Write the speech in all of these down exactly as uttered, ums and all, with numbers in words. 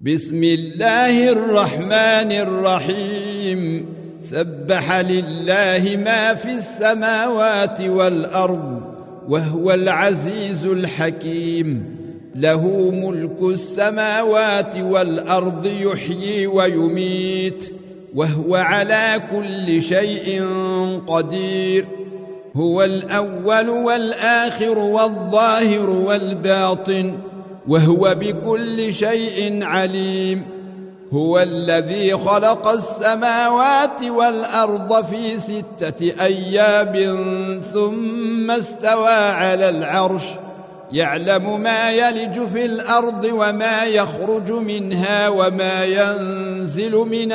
بسم الله الرحمن الرحيم سبح لله ما في السماوات والأرض وهو العزيز الحكيم له ملك السماوات والأرض يحيي ويميت وهو على كل شيء قدير هو الأول والآخر والظاهر والباطن وهو بكل شيء عليم هو الذي خلق السماوات والأرض في ستة أيام ثم استوى على العرش يعلم ما يلج في الأرض وما يخرج منها وما ينزل من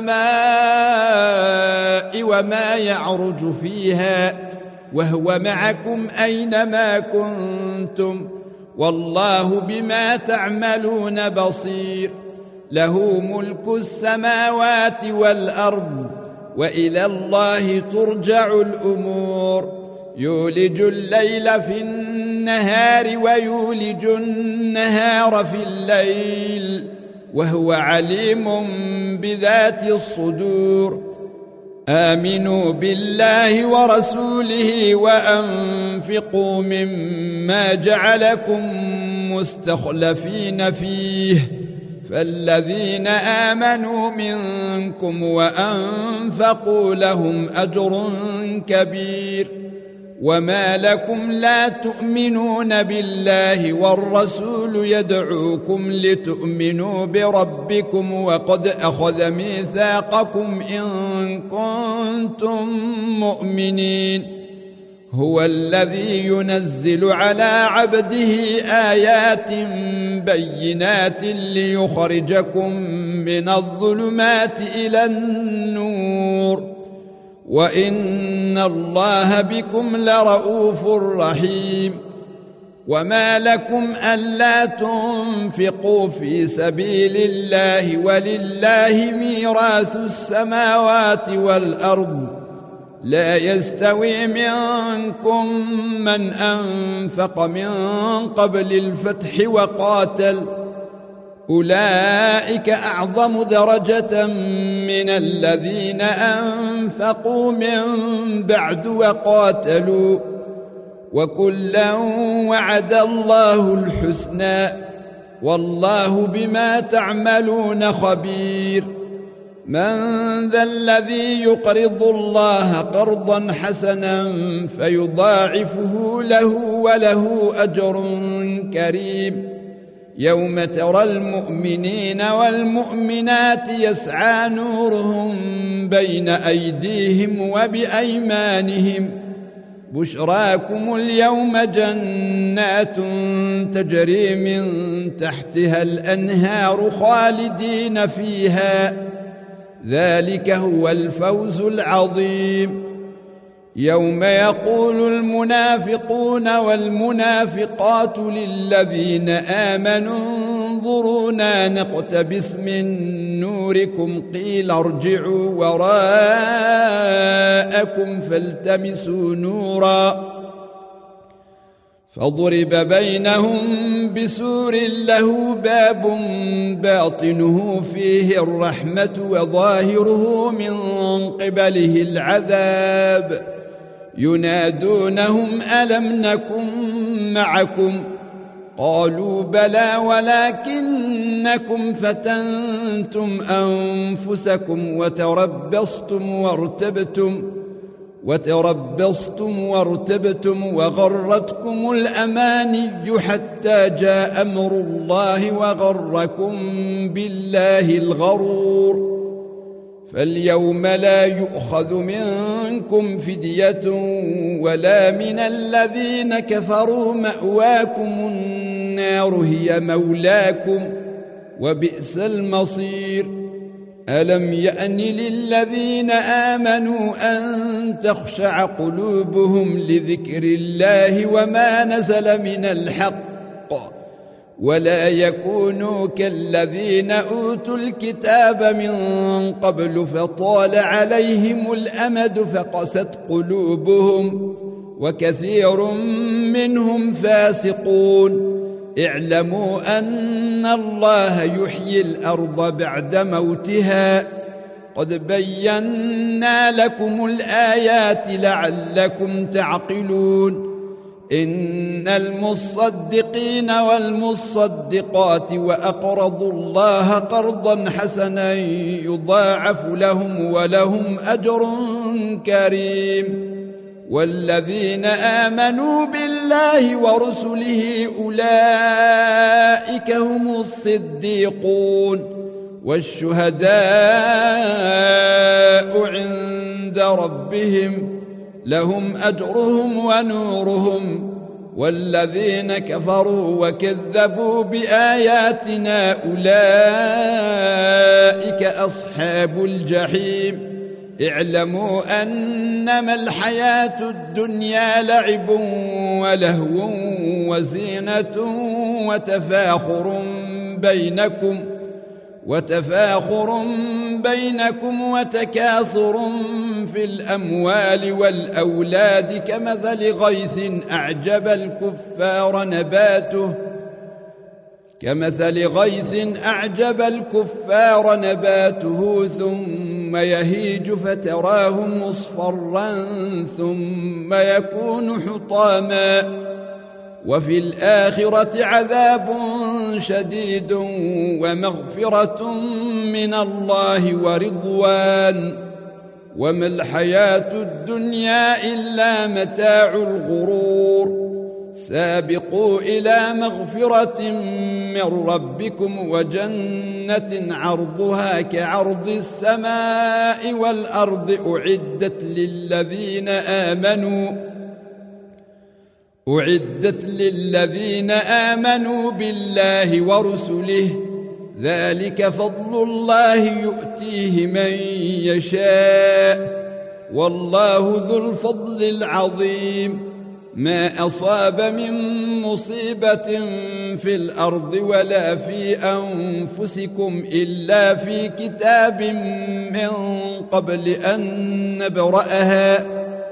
السماء وما يعرج فيها وهو معكم أينما كنتم والله بما تعملون بصير له ملك السماوات والأرض وإلى الله ترجع الأمور يولج الليل في النهار ويولج النهار في الليل وهو عليم بذات الصدور آمنوا بالله ورسوله وأنفقوا مما جعلكم مستخلفين فيه فالذين آمنوا منكم وأنفقوا لهم أجر كبير وما لكم لا تؤمنون بالله والرسول يدعوكم لتؤمنوا بربكم وقد أخذ ميثاقكم إن كنتم مؤمنين هو الذي ينزل على عبده آيات بينات ليخرجكم من الظلمات إلى النور وإن الله بكم لرؤوف رحيم وما لكم ألا تنفقوا في سبيل الله ولله ميراث السماوات والأرض لا يستوي منكم من أنفق من قبل الفتح وقاتل أولئك أعظم درجة من الذين أنفقوا من بعد وقاتلوا وكلا وعد الله الحسنى والله بما تعملون خبير من ذا الذي يقرض الله قرضا حسنا فيضاعفه له وله أجر كريم يوم ترى المؤمنين والمؤمنات يسعى نورهم بين أيديهم وبأيمانهم بشراكم اليوم جنات تجري من تحتها الأنهار خالدين فيها ذلك هو الفوز العظيم يوم يقول المنافقون والمنافقات للذين آمنوا انظرونا نقتبس من نوركم قيل ارجعوا وراءكم فالتمسوا نورا فضرب بينهم بسور له باب باطنه فيه الرحمة وظاهره من قبله العذاب ينادونهم ألم نكن معكم قالوا بلى ولكنكم فتنتم أنفسكم وتربصتم وارتبتم وتربصتم وارتبتم وغرتكم الأماني حتى جاء أمر الله وغركم بالله الغرور فاليوم لا يؤخذ منكم فدية ولا من الذين كفروا مأواكم النار هي مولاكم وبئس المصير ألم يأن للذين آمنوا أن تخشع قلوبهم لذكر الله وما نزل من الحق ولا يكونوا كالذين أوتوا الكتاب من قبل فطال عليهم الأمد فقست قلوبهم وكثير منهم فاسقون اعلموا أن الله يحيي الأرض بعد موتها قد بينا لكم الآيات لعلكم تعقلون إن المصدقين والمصدقات وأقرضوا الله قرضا حسنا يضاعف لهم ولهم أجر كريم والذين آمنوا بالله ورسله أولئك هم الصديقون والشهداء عند ربهم لهم أجرهم ونورهم والذين كفروا وكذبوا بآياتنا أولئك أصحاب الجحيم اعلموا أنما الحياة الدنيا لعب ولهو وزينة وتفاخر بينكم وتفاخر بينكم وتكاثر في الأموال والأولاد كمثل غيث أعجب الكفار نباته كمثل غيث أعجب الكفار نباته ثم يهيج فتراه مصفرا ثم يكون حطاما وفي الآخرة عذاب شديد ومغفرة من الله ورضوان وما الحياة الدنيا إلا متاع الغرور سابقوا إلى مغفرة من ربكم وجنة عرضها كعرض السماء والأرض أعدت للذين آمنوا أعدت للذين آمنوا بالله ورسله ذلك فضل الله يؤتيه من يشاء والله ذو الفضل العظيم ما أصاب من مصيبة في الأرض ولا في أنفسكم إلا في كتاب من قبل أن نبرأها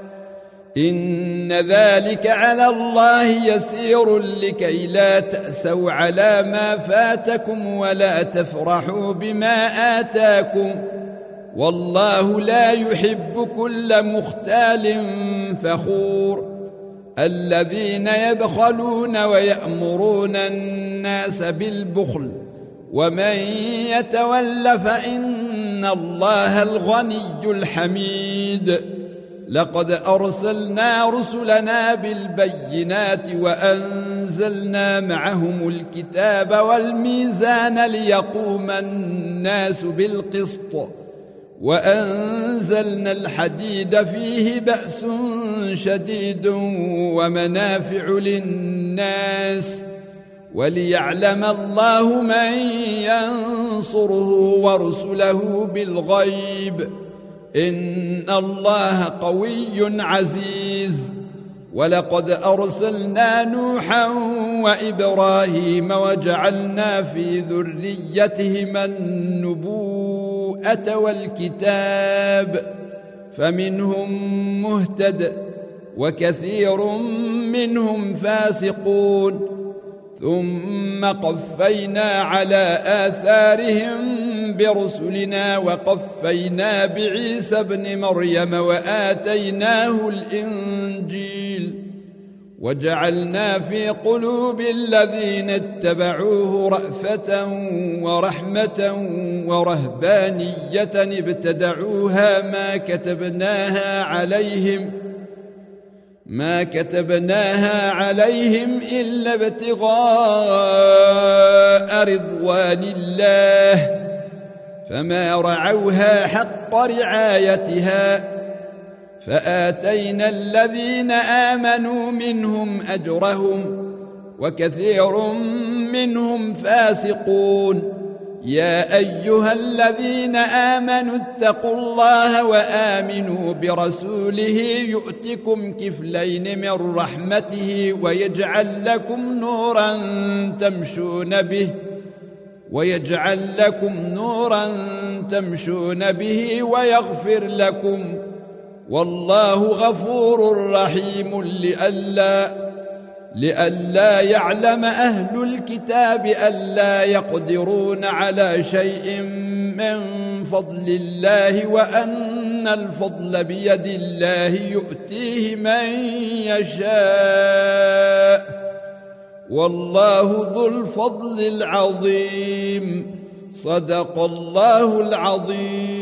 إن ذلك على الله يسير لكي لا تأسوا على ما فاتكم ولا تفرحوا بما آتاكم والله لا يحب كل مختال فخور الذين يبخلون ويأمرون الناس بالبخل ومن يتول فإن الله الغني الحميد لقد أرسلنا رسلنا بالبينات وأنزلنا معهم الكتاب والميزان ليقوم الناس بالقسط وأنزلنا الحديد فيه بأس شديد ومنافع للناس وليعلم الله من ينصره ورسله بالغيب إن الله قوي عزيز ولقد أرسلنا نوحا وإبراهيم وجعلنا في ذريتهما النبوءة والكتاب فمنهم مهتد وكثير منهم فاسقون ثم قفينا على آثارهم برسلنا وقفينا بعيسى ابن مريم وآتيناه الإنجيل وجعلنا في قلوب الذين اتبعوه رأفة ورحمة ورهبانية ابتدعوها ما كتبناها عليهم ما كتبناها عليهم إلا ابتغاء رضوان الله فما رعوها حق رعايتها فآتينا الذين آمنوا منهم أجرهم وكثير منهم فاسقون يا أيها الذين آمنوا اتقوا الله وآمنوا برسوله يؤتكم كفلين من رحمته ويجعل لكم نورا تمشون به ويجعل لكم نورا تمشون به ويغفر لكم والله غفور رحيم لئلا لئلا يعلم أهل الكتاب ألا يقدرون على شيء من فضل الله وأن الفضل بيد الله يؤتيه من يشاء والله ذو الفضل العظيم. صدق الله العظيم.